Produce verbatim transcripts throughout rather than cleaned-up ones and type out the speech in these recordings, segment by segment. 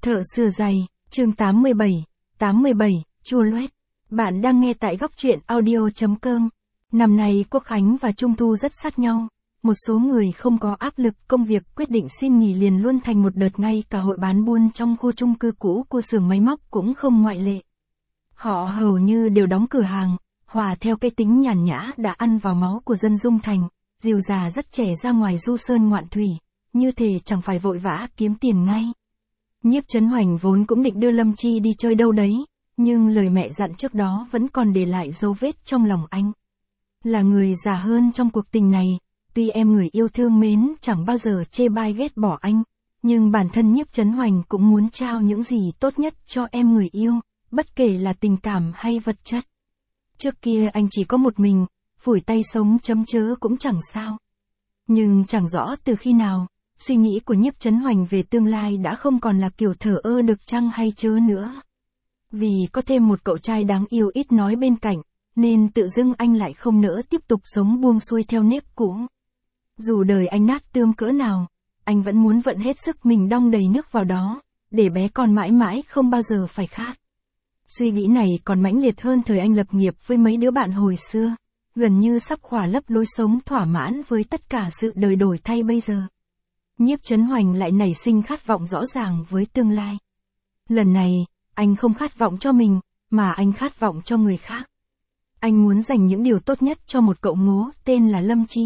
Thợ sửa giày, chương tám mươi bảy, tám mươi bảy, chua loét. Bạn đang nghe tại góc truyện audio chấm com. Năm nay Quốc Khánh và Trung Thu rất sát nhau. Một số người không có áp lực công việc quyết định xin nghỉ liền luôn thành một đợt, ngay cả hội bán buôn trong khu chung cư cũ của xưởng máy móc cũng không ngoại lệ. Họ hầu như đều đóng cửa hàng, hòa theo cái tính nhàn nhã đã ăn vào máu của dân Dung Thành, dìu già rất trẻ ra ngoài du sơn ngoạn thủy, như thể chẳng phải vội vã kiếm tiền ngay. Nhiếp Chấn Hoành vốn cũng định đưa Lâm Chi đi chơi đâu đấy, nhưng lời mẹ dặn trước đó vẫn còn để lại dấu vết trong lòng anh. Là người già hơn trong cuộc tình này, tuy em người yêu thương mến chẳng bao giờ chê bai ghét bỏ anh, nhưng bản thân Nhiếp Chấn Hoành cũng muốn trao những gì tốt nhất cho em người yêu, bất kể là tình cảm hay vật chất. Trước kia anh chỉ có một mình, phủi tay sống chấm chớ cũng chẳng sao. Nhưng chẳng rõ từ khi nào, suy nghĩ của Nhiếp Chấn Hoành về tương lai đã không còn là kiểu thờ ơ được chăng hay chớ nữa. Vì có thêm một cậu trai đáng yêu ít nói bên cạnh, nên tự dưng anh lại không nỡ tiếp tục sống buông xuôi theo nếp cũ. Dù đời anh nát tươm cỡ nào, anh vẫn muốn vận hết sức mình đong đầy nước vào đó, để bé con mãi mãi không bao giờ phải khát. Suy nghĩ này còn mãnh liệt hơn thời anh lập nghiệp với mấy đứa bạn hồi xưa, gần như sắp khỏa lấp lối sống thỏa mãn với tất cả sự đời đổi thay bây giờ. Nhiếp Chấn Hoành lại nảy sinh khát vọng rõ ràng với tương lai. Lần này, anh không khát vọng cho mình, mà anh khát vọng cho người khác. Anh muốn dành những điều tốt nhất cho một cậu ngố tên là Lâm Chi.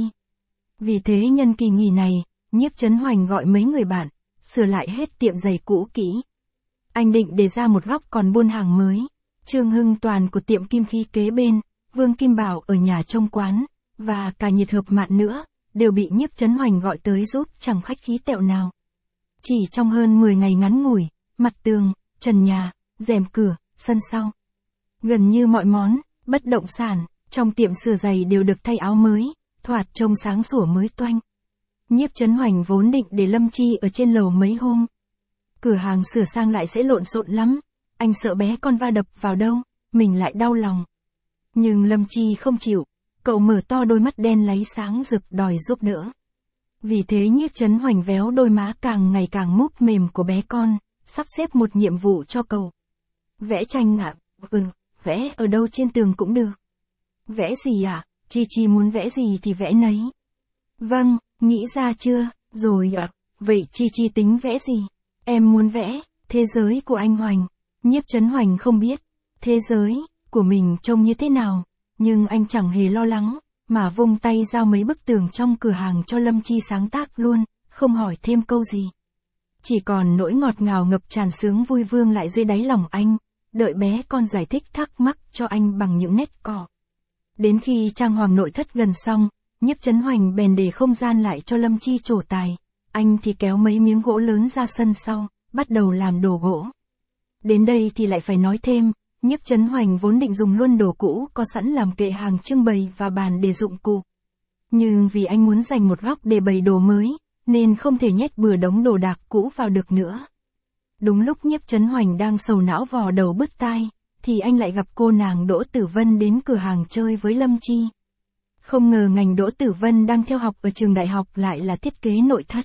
Vì thế nhân kỳ nghỉ này, Nhiếp Chấn Hoành gọi mấy người bạn, sửa lại hết tiệm giày cũ kỹ. Anh định để ra một góc còn buôn hàng mới. Trương Hưng Toàn của tiệm kim khí kế bên, Vương Kim Bảo ở nhà trông quán, và cả Nhiệt Hợp Mạn nữa, đều bị Nhiếp Chấn Hoành gọi tới giúp chẳng khách khí tẹo nào. Chỉ trong hơn mười ngày ngắn ngủi, mặt tường, trần nhà, rèm cửa, sân sau, gần như mọi món bất động sản trong tiệm sửa giày đều được thay áo mới, thoạt trông sáng sủa mới toanh. Nhiếp Chấn Hoành vốn định để Lâm Chi ở trên lầu mấy hôm. Cửa hàng sửa sang lại sẽ lộn xộn lắm, anh sợ bé con va đập vào đâu, mình lại đau lòng. Nhưng Lâm Chi không chịu, cậu mở to đôi mắt đen láy sáng rực đòi giúp đỡ. Vì thế Nhiếp Chấn Hoành véo đôi má càng ngày càng múp mềm của bé con, sắp xếp một nhiệm vụ cho cậu. Vẽ tranh ạ? À? Ừ, vẽ ở đâu trên tường cũng được. Vẽ gì ạ? À? Chi Chi muốn vẽ gì thì vẽ nấy. Vâng, nghĩ ra chưa? Rồi ạ. À? Vậy Chi Chi tính vẽ gì? Em muốn vẽ thế giới của anh Hoành. Nhiếp Chấn Hoành không biết thế giới của mình trông như thế nào, nhưng anh chẳng hề lo lắng, mà vung tay giao mấy bức tường trong cửa hàng cho Lâm Chi sáng tác luôn, không hỏi thêm câu gì. Chỉ còn nỗi ngọt ngào ngập tràn sướng vui vương lại dưới đáy lòng anh, đợi bé con giải thích thắc mắc cho anh bằng những nét cọ. Đến khi trang hoàng nội thất gần xong, Nhiếp Chấn Hoành bèn để không gian lại cho Lâm Chi trổ tài, anh thì kéo mấy miếng gỗ lớn ra sân sau, bắt đầu làm đồ gỗ. Đến đây thì lại phải nói thêm, Nhiếp Chấn Hoành vốn định dùng luôn đồ cũ có sẵn làm kệ hàng trưng bày và bàn để dụng cụ. Nhưng vì anh muốn dành một góc để bày đồ mới, nên không thể nhét bừa đống đồ đạc cũ vào được nữa. Đúng lúc Nhiếp Chấn Hoành đang sầu não vò đầu bứt tai, thì anh lại gặp cô nàng Đỗ Tử Vân đến cửa hàng chơi với Lâm Chi. Không ngờ ngành Đỗ Tử Vân đang theo học ở trường đại học lại là thiết kế nội thất.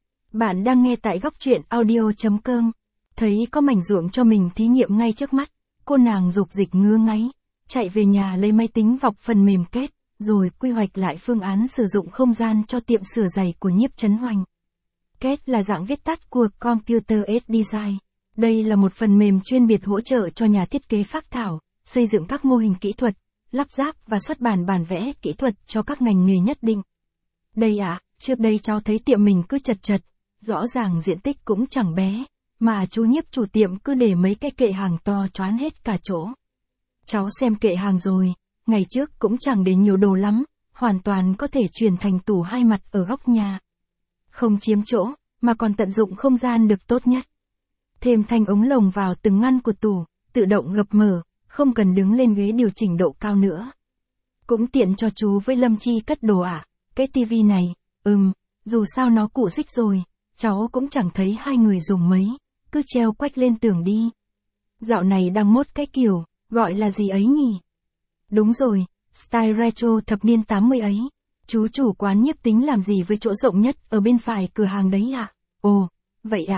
Bạn đang nghe tại góc truyện audio chấm com. Thấy có mảnh ruộng cho mình thí nghiệm ngay trước mắt, cô nàng dục dịch ngứa ngáy, chạy về nhà lấy máy tính vọc phần mềm kết, rồi quy hoạch lại phương án sử dụng không gian cho tiệm sửa giày của Nhiếp Chấn Hoành. kết là dạng viết tắt của Computer-Aided Design. Đây là một phần mềm chuyên biệt hỗ trợ cho nhà thiết kế phác thảo, xây dựng các mô hình kỹ thuật, lắp ráp và xuất bản bản vẽ kỹ thuật cho các ngành nghề nhất định. Đây ạ, à, trước đây cháu thấy tiệm mình cứ chật chật, rõ ràng diện tích cũng chẳng bé, mà chú Nhiếp chủ tiệm cứ để mấy cái kệ hàng to choán hết cả chỗ. Cháu xem kệ hàng rồi, ngày trước cũng chẳng để nhiều đồ lắm, hoàn toàn có thể chuyển thành tủ hai mặt ở góc nhà. Không chiếm chỗ, mà còn tận dụng không gian được tốt nhất. Thêm thanh ống lồng vào từng ngăn của tủ, tự động gập mở, không cần đứng lên ghế điều chỉnh độ cao nữa. Cũng tiện cho chú với Lâm Chi cất đồ ạ. À. Cái tivi này, ừm, dù sao nó cũ xích rồi, cháu cũng chẳng thấy hai người dùng mấy, cứ treo quách lên tường đi. Dạo này đang mốt cái kiểu, gọi là gì ấy nhỉ? Đúng rồi, style retro thập niên tám mươi ấy. Chú chủ quán Nhiếp tính làm gì với chỗ rộng nhất ở bên phải cửa hàng đấy ạ? À? Ồ, vậy ạ, à,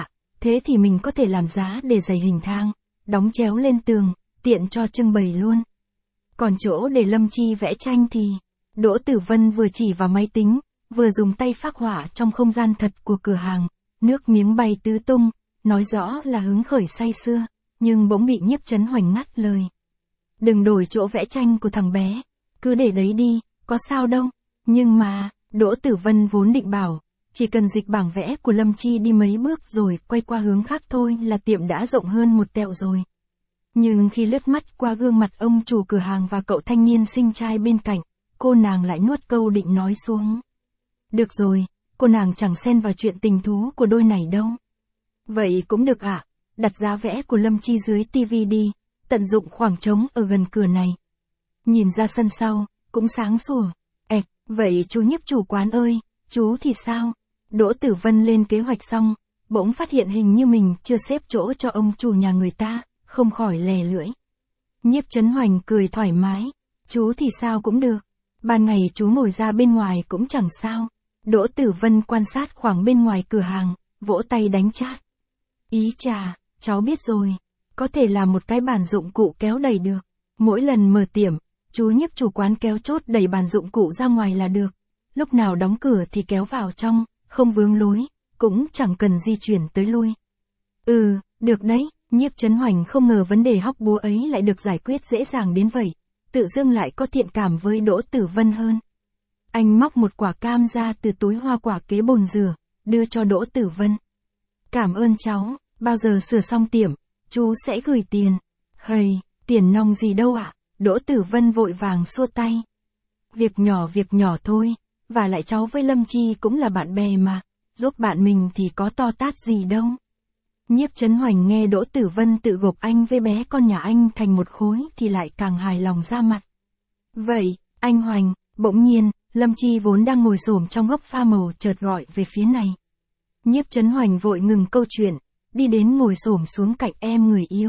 Thế thì mình có thể làm giá để dày hình thang, đóng chéo lên tường, tiện cho trưng bày luôn. Còn chỗ để Lâm Chi vẽ tranh thì, Đỗ Tử Vân vừa chỉ vào máy tính, vừa dùng tay phác họa trong không gian thật của cửa hàng, nước miếng bay tứ tung, nói rõ là hứng khởi say sưa, nhưng bỗng bị Nhiếp Chấn Hoành ngắt lời. Đừng đổi chỗ vẽ tranh của thằng bé, cứ để đấy đi, có sao đâu. Nhưng mà, Đỗ Tử Vân vốn định bảo, chỉ cần dịch bảng vẽ của Lâm Chi đi mấy bước rồi quay qua hướng khác thôi là tiệm đã rộng hơn một tẹo rồi. Nhưng khi lướt mắt qua gương mặt ông chủ cửa hàng và cậu thanh niên xinh trai bên cạnh, cô nàng lại nuốt câu định nói xuống. Được rồi, cô nàng chẳng xen vào chuyện tình thú của đôi này đâu. Vậy cũng được ạ, à, đặt giá vẽ của Lâm Chi dưới tivi đi, tận dụng khoảng trống ở gần cửa này. Nhìn ra sân sau, cũng sáng sủa. Ẹc, vậy chú Nhiếp chủ quán ơi, chú thì sao? Đỗ Tử Vân lên kế hoạch xong, bỗng phát hiện hình như mình chưa xếp chỗ cho ông chủ nhà người ta, không khỏi lè lưỡi. Nhiếp Chấn Hoành cười thoải mái, chú thì sao cũng được, ban ngày chú ngồi ra bên ngoài cũng chẳng sao. Đỗ Tử Vân quan sát khoảng bên ngoài cửa hàng, vỗ tay đánh chát. Ý chà, cháu biết rồi, có thể làm một cái bàn dụng cụ kéo đẩy được. Mỗi lần mở tiệm, chú Nhiếp chủ quán kéo chốt đẩy bàn dụng cụ ra ngoài là được. Lúc nào đóng cửa thì kéo vào trong, không vướng lối, cũng chẳng cần di chuyển tới lui. Ừ, được đấy, Nhiếp Chấn Hoành không ngờ vấn đề hóc búa ấy lại được giải quyết dễ dàng đến vậy, tự dưng lại có thiện cảm với Đỗ Tử Vân hơn. Anh móc một quả cam ra từ túi hoa quả kế bồn rửa, đưa cho Đỗ Tử Vân. Cảm ơn cháu, bao giờ sửa xong tiệm, chú sẽ gửi tiền. Hầy, tiền nong gì đâu ạ, à? Đỗ Tử Vân vội vàng xua tay. Việc nhỏ việc nhỏ thôi, và lại cháu với Lâm Chi cũng là bạn bè mà, giúp bạn mình thì có to tát gì đâu. Nhiếp Chấn Hoành nghe Đỗ Tử Vân tự gộp anh với bé con nhà anh thành một khối thì lại càng hài lòng ra mặt. Vậy, anh Hoành, bỗng nhiên, Lâm Chi vốn đang ngồi xổm trong góc pha màu chợt gọi về phía này. Nhiếp Chấn Hoành vội ngừng câu chuyện, đi đến ngồi xổm xuống cạnh em người yêu.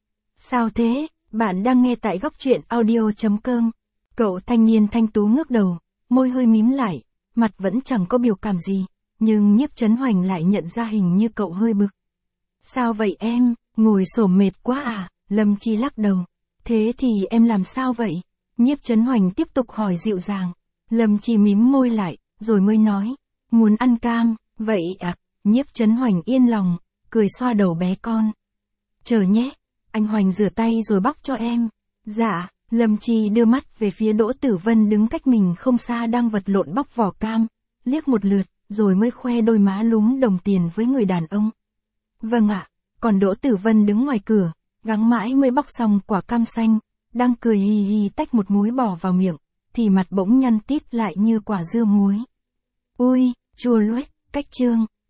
Sao thế, bạn đang nghe tại góc truyện audio chấm com. Cậu thanh niên thanh tú ngước đầu, môi hơi mím lại, mặt vẫn chẳng có biểu cảm gì, nhưng Nhiếp Chấn Hoành lại nhận ra hình như cậu hơi bực. Sao vậy em, ngồi xổm mệt quá à? Lâm Chi lắc đầu. Thế thì em làm sao vậy? Nhiếp Chấn Hoành tiếp tục hỏi dịu dàng. Lâm Chi mím môi lại, rồi mới nói, muốn ăn cam, vậy à? Nhiếp Chấn Hoành yên lòng, cười xoa đầu bé con. Chờ nhé, anh Hoành rửa tay rồi bóc cho em. Dạ, Lâm Chi đưa mắt về phía Đỗ Tử Vân đứng cách mình không xa đang vật lộn bóc vỏ cam, liếc một lượt, rồi mới khoe đôi má lúm đồng tiền với người đàn ông. Vâng ạ, còn Đỗ Tử Vân đứng ngoài cửa, gắng mãi mới bóc xong quả cam xanh, đang cười hì hì tách một múi bỏ vào miệng, thì mặt bỗng nhăn tít lại như quả dưa muối. Ui, chua loét, cách chương.